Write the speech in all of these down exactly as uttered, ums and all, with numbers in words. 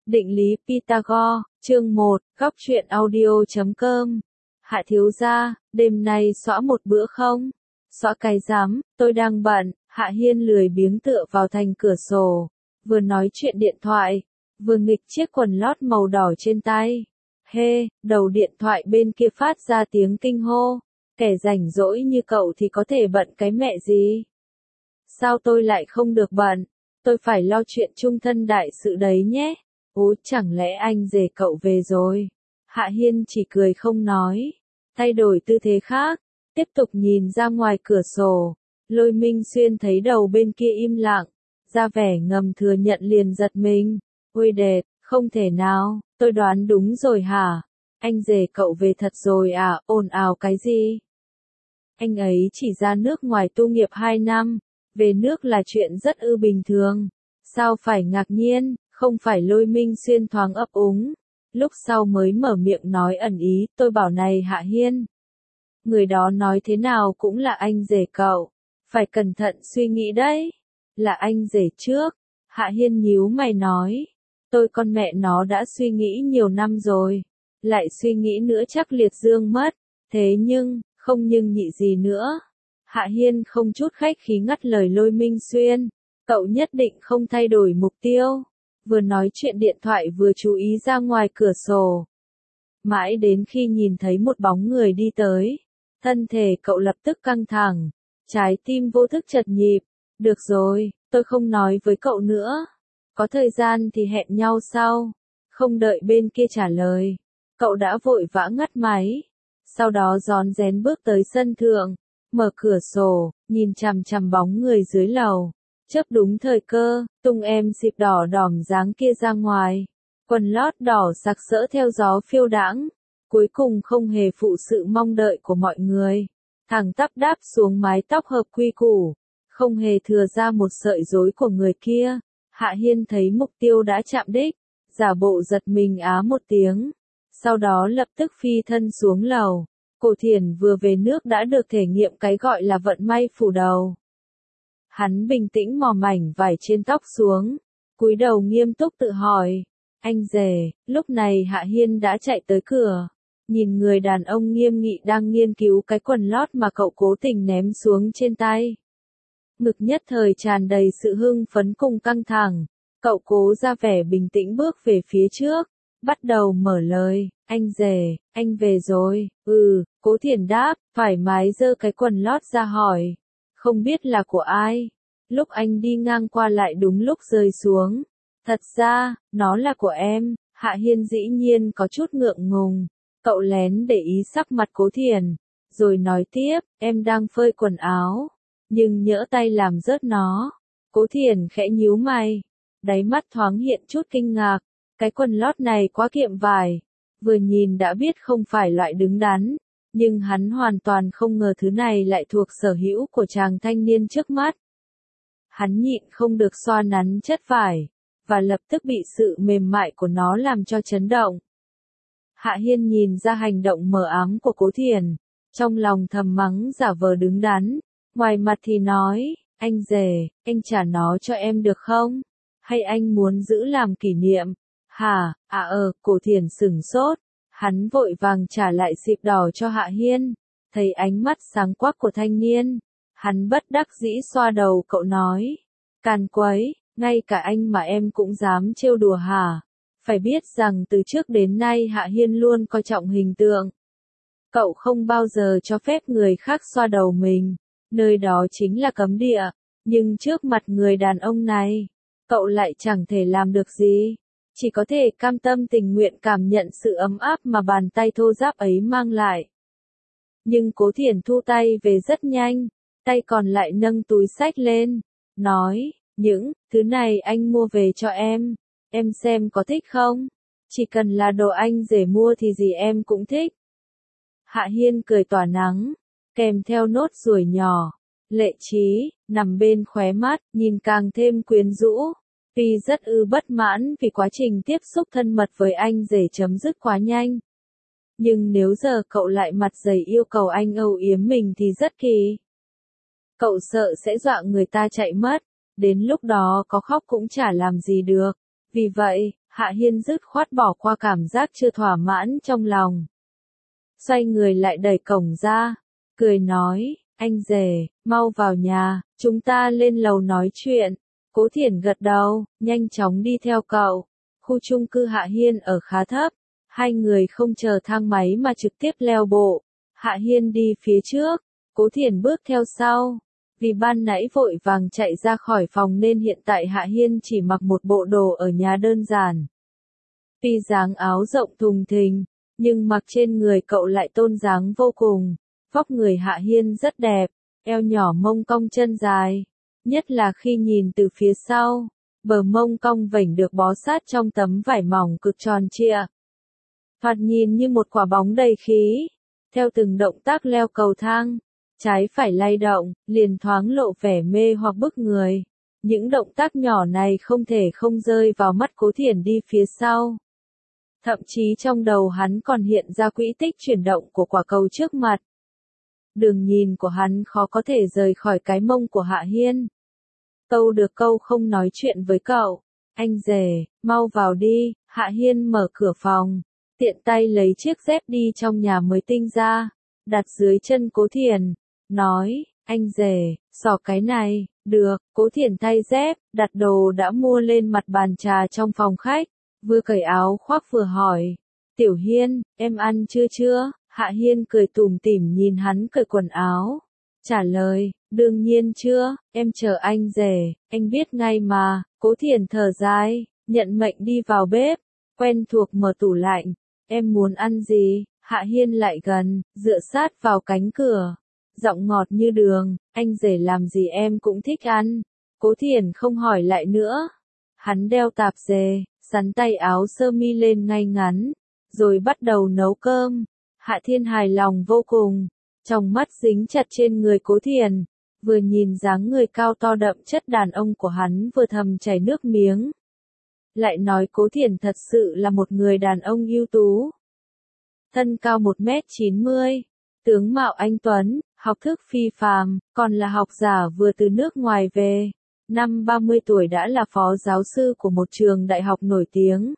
Định lý Pythagore, chương một, góc truyện audio chấm com. Hạ thiếu gia, đêm nay xõa một bữa không? Xõa cái rắm, tôi đang bận. Hạ Hiên lười biếng tựa vào thành cửa sổ, vừa nói chuyện điện thoại, vừa nghịch chiếc quần lót màu đỏ trên tay. Hê, đầu điện thoại bên kia phát ra tiếng kinh hô. Kẻ rảnh rỗi như cậu thì có thể bận cái mẹ gì? Sao tôi lại không được bận? Tôi phải lo chuyện chung thân đại sự đấy nhé. Ố, chẳng lẽ anh rể cậu về rồi? Hạ Hiên chỉ cười không nói, thay đổi tư thế khác, tiếp tục nhìn ra ngoài cửa sổ. Lôi Minh Xuyên thấy đầu bên kia im lặng, ra vẻ ngầm thừa nhận liền giật mình. Ôi đẹp, không thể nào, tôi đoán đúng rồi hả? Anh rể cậu về thật rồi à, ồn ào cái gì? Anh ấy chỉ ra nước ngoài tu nghiệp hai năm, về nước là chuyện rất ư bình thường. Sao phải ngạc nhiên? Không phải. Lôi Minh Xuyên thoáng ấp úng, lúc sau mới mở miệng nói ẩn ý, tôi bảo này Hạ Hiên. Người đó nói thế nào cũng là anh rể cậu, phải cẩn thận suy nghĩ đấy. Là anh rể trước. Hạ Hiên nhíu mày nói, tôi con mẹ nó đã suy nghĩ nhiều năm rồi, lại suy nghĩ nữa chắc liệt dương mất, thế nhưng, không nhưng nhị gì nữa. Hạ Hiên không chút khách khí ngắt lời Lôi Minh Xuyên, cậu nhất định không thay đổi mục tiêu. Vừa nói chuyện điện thoại vừa chú ý ra ngoài cửa sổ. Mãi đến khi nhìn thấy một bóng người đi tới, thân thể cậu lập tức căng thẳng, trái tim vô thức chật nhịp. Được rồi, tôi không nói với cậu nữa. Có thời gian thì hẹn nhau sau. Không đợi bên kia trả lời, cậu đã vội vã ngắt máy. Sau đó rón rén bước tới sân thượng, mở cửa sổ, nhìn chằm chằm bóng người dưới lầu. Chớp đúng thời cơ, tung em xịp đỏ đỏm dáng kia ra ngoài. Quần lót đỏ sặc sỡ theo gió phiêu đãng, cuối cùng không hề phụ sự mong đợi của mọi người. Thẳng tắp đáp xuống mái tóc hợp quy củ, không hề thừa ra một sợi rối của người kia. Hạ Hiên thấy mục tiêu đã chạm đích, giả bộ giật mình á một tiếng. Sau đó lập tức phi thân xuống lầu. Cổ Thiển vừa về nước đã được thể nghiệm cái gọi là vận may phủ đầu. Hắn bình tĩnh mò mảnh vải trên tóc xuống, cúi đầu nghiêm túc tự hỏi, anh rể. Lúc này Hạ Hiên đã chạy tới cửa, nhìn người đàn ông nghiêm nghị đang nghiên cứu cái quần lót mà cậu cố tình ném xuống trên tay. Ngực nhất thời tràn đầy sự hưng phấn cùng căng thẳng, cậu cố ra vẻ bình tĩnh bước về phía trước, bắt đầu mở lời, anh rể, anh về rồi. Ừ, Cố Thiển đáp, thoải mái giơ cái quần lót ra hỏi, không biết là của ai. Lúc anh đi ngang qua lại đúng lúc rơi xuống. Thật ra, nó là của em. Hạ Hiên dĩ nhiên có chút ngượng ngùng. Cậu lén để ý sắc mặt Cố Thiển, rồi nói tiếp, em đang phơi quần áo, nhưng nhỡ tay làm rớt nó. Cố Thiển khẽ nhíu mày, đáy mắt thoáng hiện chút kinh ngạc. Cái quần lót này quá kiệm vải, vừa nhìn đã biết không phải loại đứng đắn. Nhưng hắn hoàn toàn không ngờ thứ này lại thuộc sở hữu của chàng thanh niên trước mắt. Hắn nhịn không được xoa nắn chất vải, và lập tức bị sự mềm mại của nó làm cho chấn động. Hạ Hiên nhìn ra hành động mờ ám của Cố Thiển, trong lòng thầm mắng giả vờ đứng đắn, ngoài mặt thì nói, anh rể, anh trả nó cho em được không? Hay anh muốn giữ làm kỷ niệm? Hả, à ờ, Cố Thiển sửng sốt, hắn vội vàng trả lại xịp đỏ cho Hạ Hiên, thấy ánh mắt sáng quắc của thanh niên. Hắn bất đắc dĩ xoa đầu cậu nói, càn quấy, ngay cả anh mà em cũng dám trêu đùa hả? Phải biết rằng từ trước đến nay Hạ Hiên luôn coi trọng hình tượng. Cậu không bao giờ cho phép người khác xoa đầu mình, nơi đó chính là cấm địa. Nhưng trước mặt người đàn ông này, cậu lại chẳng thể làm được gì, chỉ có thể cam tâm tình nguyện cảm nhận sự ấm áp mà bàn tay thô ráp ấy mang lại. Nhưng Cố Thiển thu tay về rất nhanh. Tay còn lại nâng túi xách lên, nói, những thứ này anh mua về cho em, em xem có thích không? Chỉ cần là đồ anh rể mua thì gì em cũng thích. Hạ Hiên cười tỏa nắng, kèm theo nốt ruồi nhỏ, lệ trí, nằm bên khóe mắt, nhìn càng thêm quyến rũ. Tuy rất ư bất mãn vì quá trình tiếp xúc thân mật với anh rể chấm dứt quá nhanh. Nhưng nếu giờ cậu lại mặt dày yêu cầu anh âu yếm mình thì rất kỳ. Cậu sợ sẽ dọa người ta chạy mất, đến lúc đó có khóc cũng chả làm gì được. Vì vậy, Hạ Hiên dứt khoát bỏ qua cảm giác chưa thỏa mãn trong lòng. Xoay người lại đẩy cổng ra, cười nói, anh rể, mau vào nhà, chúng ta lên lầu nói chuyện. Cố Thiển gật đầu, nhanh chóng đi theo cậu. Khu chung cư Hạ Hiên ở khá thấp, hai người không chờ thang máy mà trực tiếp leo bộ. Hạ Hiên đi phía trước, Cố Thiển bước theo sau. Vì ban nãy vội vàng chạy ra khỏi phòng nên hiện tại Hạ Hiên chỉ mặc một bộ đồ ở nhà đơn giản. Tuy dáng áo rộng thùng thình, nhưng mặc trên người cậu lại tôn dáng vô cùng. Vóc người Hạ Hiên rất đẹp, eo nhỏ mông cong chân dài. Nhất là khi nhìn từ phía sau, bờ mông cong vểnh được bó sát trong tấm vải mỏng cực tròn trịa. Thoạt nhìn như một quả bóng đầy khí. Theo từng động tác leo cầu thang, trái phải lay động, liền thoáng lộ vẻ mê hoặc bức người. Những động tác nhỏ này không thể không rơi vào mắt Cố Thiển đi phía sau. Thậm chí trong đầu hắn còn hiện ra quỹ tích chuyển động của quả cầu trước mặt. Đường nhìn của hắn khó có thể rời khỏi cái mông của Hạ Hiên. Câu được câu không nói chuyện với cậu. Anh rể, mau vào đi. Hạ Hiên mở cửa phòng, tiện tay lấy chiếc dép đi trong nhà mới tinh ra, đặt dưới chân Cố Thiển, nói, anh rể, xỏ cái này. Được. Cố Thiển thay dép, đặt đồ đã mua lên mặt bàn trà trong phòng khách, vừa cởi áo khoác vừa hỏi, Tiểu Hiên, em ăn chưa chưa? Hạ Hiên cười tủm tỉm nhìn hắn cởi quần áo, trả lời, đương nhiên chưa, em chờ anh rể, anh biết ngay mà. Cố Thiển thở dài, nhận mệnh đi vào bếp, quen thuộc mở tủ lạnh, em muốn ăn gì? Hạ Hiên lại gần, dựa sát vào cánh cửa, giọng ngọt như đường, anh rể làm gì em cũng thích ăn. Cố Thiển không hỏi lại nữa. Hắn đeo tạp dề, sắn tay áo sơ mi lên ngay ngắn, rồi bắt đầu nấu cơm. Hạ Thiên hài lòng vô cùng, trong mắt dính chặt trên người Cố Thiển, vừa nhìn dáng người cao to đậm chất đàn ông của hắn vừa thầm chảy nước miếng. Lại nói Cố Thiển thật sự là một người đàn ông ưu tú. Thân cao một mét chín mươi, tướng mạo anh tuấn, học thức phi phàm, còn là học giả vừa từ nước ngoài về. Năm ba mươi tuổi đã là phó giáo sư của một trường đại học nổi tiếng.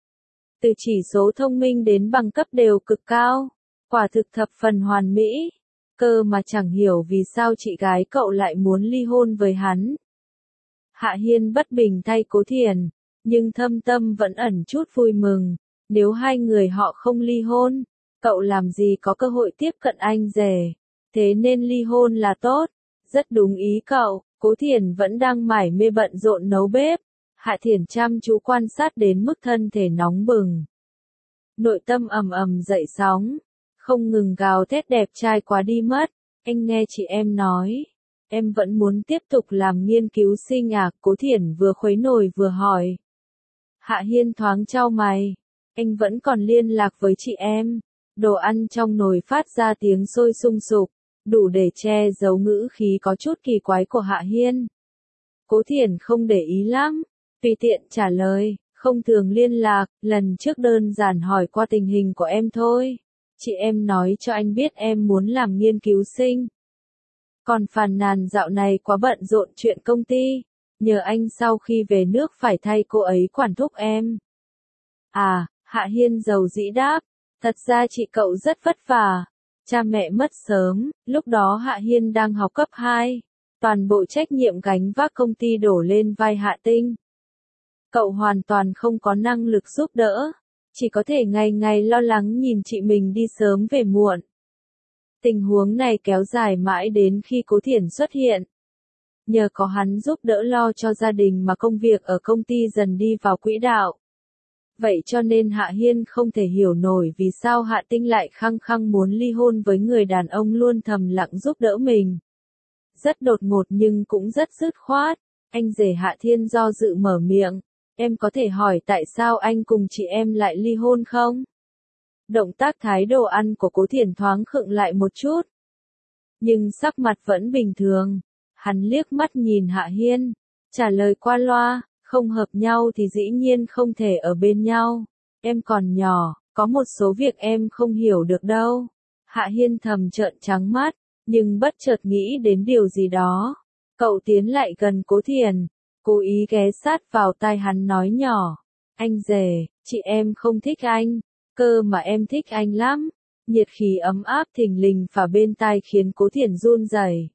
Từ chỉ số thông minh đến bằng cấp đều cực cao, quả thực thập phần hoàn mỹ. Cơ mà chẳng hiểu vì sao chị gái cậu lại muốn ly hôn với hắn. Hạ Hiên bất bình thay Cố Thiển, nhưng thâm tâm vẫn ẩn chút vui mừng. Nếu hai người họ không ly hôn, cậu làm gì có cơ hội tiếp cận anh rể. Thế nên ly hôn là tốt. Rất đúng ý cậu. Cố Thiển vẫn đang mải mê bận rộn nấu bếp. Hạ Thiển chăm chú quan sát đến mức thân thể nóng bừng. Nội tâm ầm ầm dậy sóng, không ngừng gào thét đẹp trai quá đi mất. Anh nghe chị em nói, em vẫn muốn tiếp tục làm nghiên cứu sinh à? Cố Thiển vừa khuấy nồi vừa hỏi. Hạ Hiên thoáng chau mày, anh vẫn còn liên lạc với chị em. Đồ ăn trong nồi phát ra tiếng sôi sung sục, đủ để che giấu ngữ khí có chút kỳ quái của Hạ Hiên. Cố Thiển không để ý lắm, tùy tiện trả lời, không thường liên lạc, lần trước đơn giản hỏi qua tình hình của em thôi. Chị em nói cho anh biết em muốn làm nghiên cứu sinh. Còn phàn nàn dạo này quá bận rộn chuyện công ty, nhờ anh sau khi về nước phải thay cô ấy quản thúc em. À, Hạ Hiên dầu dĩ đáp, thật ra chị cậu rất vất vả. Cha mẹ mất sớm, lúc đó Hạ Hiên đang học cấp hai, toàn bộ trách nhiệm gánh vác công ty đổ lên vai Hạ Tinh. Cậu hoàn toàn không có năng lực giúp đỡ, chỉ có thể ngày ngày lo lắng nhìn chị mình đi sớm về muộn. Tình huống này kéo dài mãi đến khi Cố Thiển xuất hiện. Nhờ có hắn giúp đỡ lo cho gia đình mà công việc ở công ty dần đi vào quỹ đạo. Vậy cho nên Hạ Hiên không thể hiểu nổi vì sao Hạ Tinh lại khăng khăng muốn ly hôn với người đàn ông luôn thầm lặng giúp đỡ mình. Rất đột ngột nhưng cũng rất dứt khoát. Anh rể Hạ Thiên do dự mở miệng. Em có thể hỏi tại sao anh cùng chị em lại ly hôn không? Động tác thái độ ăn của Cố Thiển thoáng khựng lại một chút. Nhưng sắc mặt vẫn bình thường. Hắn liếc mắt nhìn Hạ Hiên, trả lời qua loa, không hợp nhau thì dĩ nhiên không thể ở bên nhau. Em còn nhỏ, có một số việc em không hiểu được đâu. Hạ Hiên thầm trợn trắng mắt, nhưng bất chợt nghĩ đến điều gì đó. Cậu tiến lại gần Cố Thiển, cố ý ghé sát vào tai hắn nói nhỏ. Anh rể, chị em không thích anh, cơ mà em thích anh lắm. Nhiệt khí ấm áp thình lình phả bên tai khiến Cố Thiển run rẩy.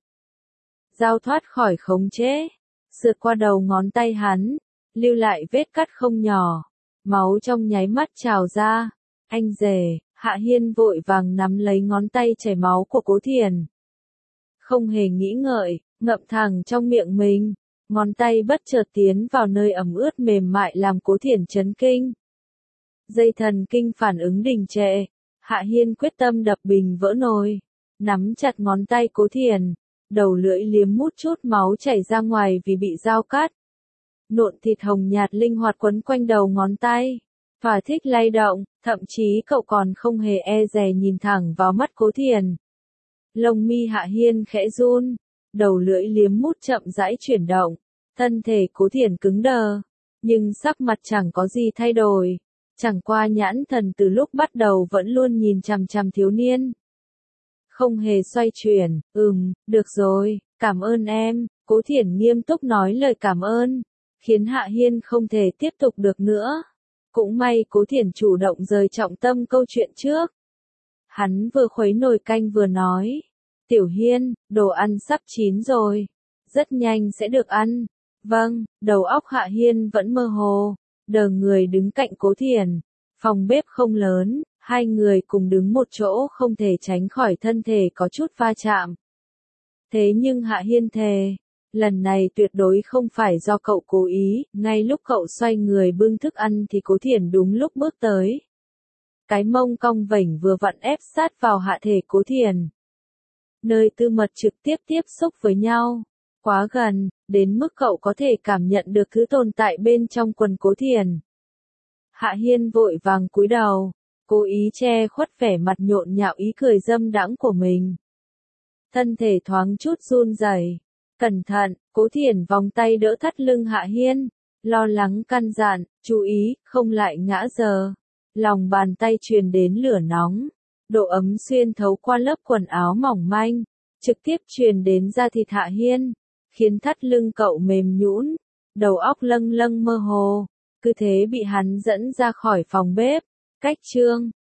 Dao thoát khỏi khống chế, sượt qua đầu ngón tay hắn, lưu lại vết cắt không nhỏ, máu trong nháy mắt trào ra. Anh rể, Hạ Hiên vội vàng nắm lấy ngón tay chảy máu của Cố Thiển. Không hề nghĩ ngợi, ngậm thẳng trong miệng mình, ngón tay bất chợt tiến vào nơi ẩm ướt mềm mại làm Cố Thiển chấn kinh. Dây thần kinh phản ứng đình trệ, Hạ Hiên quyết tâm đập bình vỡ nồi, nắm chặt ngón tay Cố Thiển, đầu lưỡi liếm mút chút máu chảy ra ngoài vì bị dao cắt. Nộn thịt hồng nhạt linh hoạt quấn quanh đầu ngón tay, và thích lay động, thậm chí cậu còn không hề e dè nhìn thẳng vào mắt Cố Thiển. Lông mi Hạ Hiên khẽ run, đầu lưỡi liếm mút chậm rãi chuyển động, thân thể Cố Thiển cứng đờ, nhưng sắc mặt chẳng có gì thay đổi, chẳng qua nhãn thần từ lúc bắt đầu vẫn luôn nhìn chằm chằm thiếu niên. Không hề xoay chuyển, ừm, được rồi, cảm ơn em, Cố Thiển nghiêm túc nói lời cảm ơn, khiến Hạ Hiên không thể tiếp tục được nữa. Cũng may Cố Thiển chủ động rời trọng tâm câu chuyện trước. Hắn vừa khuấy nồi canh vừa nói, Tiểu Hiên, đồ ăn sắp chín rồi, rất nhanh sẽ được ăn. Vâng, đầu óc Hạ Hiên vẫn mơ hồ, đờ người đứng cạnh Cố Thiển, phòng bếp không lớn, hai người cùng đứng một chỗ không thể tránh khỏi thân thể có chút va chạm. Thế nhưng Hạ Hiên thề, lần này tuyệt đối không phải do cậu cố ý, ngay lúc cậu xoay người bưng thức ăn thì Cố Thiển đúng lúc bước tới. Cái mông cong vểnh vừa vặn ép sát vào hạ thể Cố Thiển. Nơi tư mật trực tiếp tiếp xúc với nhau, quá gần, đến mức cậu có thể cảm nhận được thứ tồn tại bên trong quần Cố Thiển. Hạ Hiên vội vàng cúi đầu, cố ý che khuất vẻ mặt nhộn nhạo ý cười dâm đãng của mình. Thân thể thoáng chút run rẩy. Cẩn thận, Cố Thiển vòng tay đỡ thắt lưng Hạ Hiên, lo lắng căn dặn, chú ý, không lại ngã giờ. Lòng bàn tay truyền đến lửa nóng, độ ấm xuyên thấu qua lớp quần áo mỏng manh, trực tiếp truyền đến da thịt Hạ Hiên, khiến thắt lưng cậu mềm nhũn, đầu óc lâng lâng mơ hồ, cứ thế bị hắn dẫn ra khỏi phòng bếp. Cách chương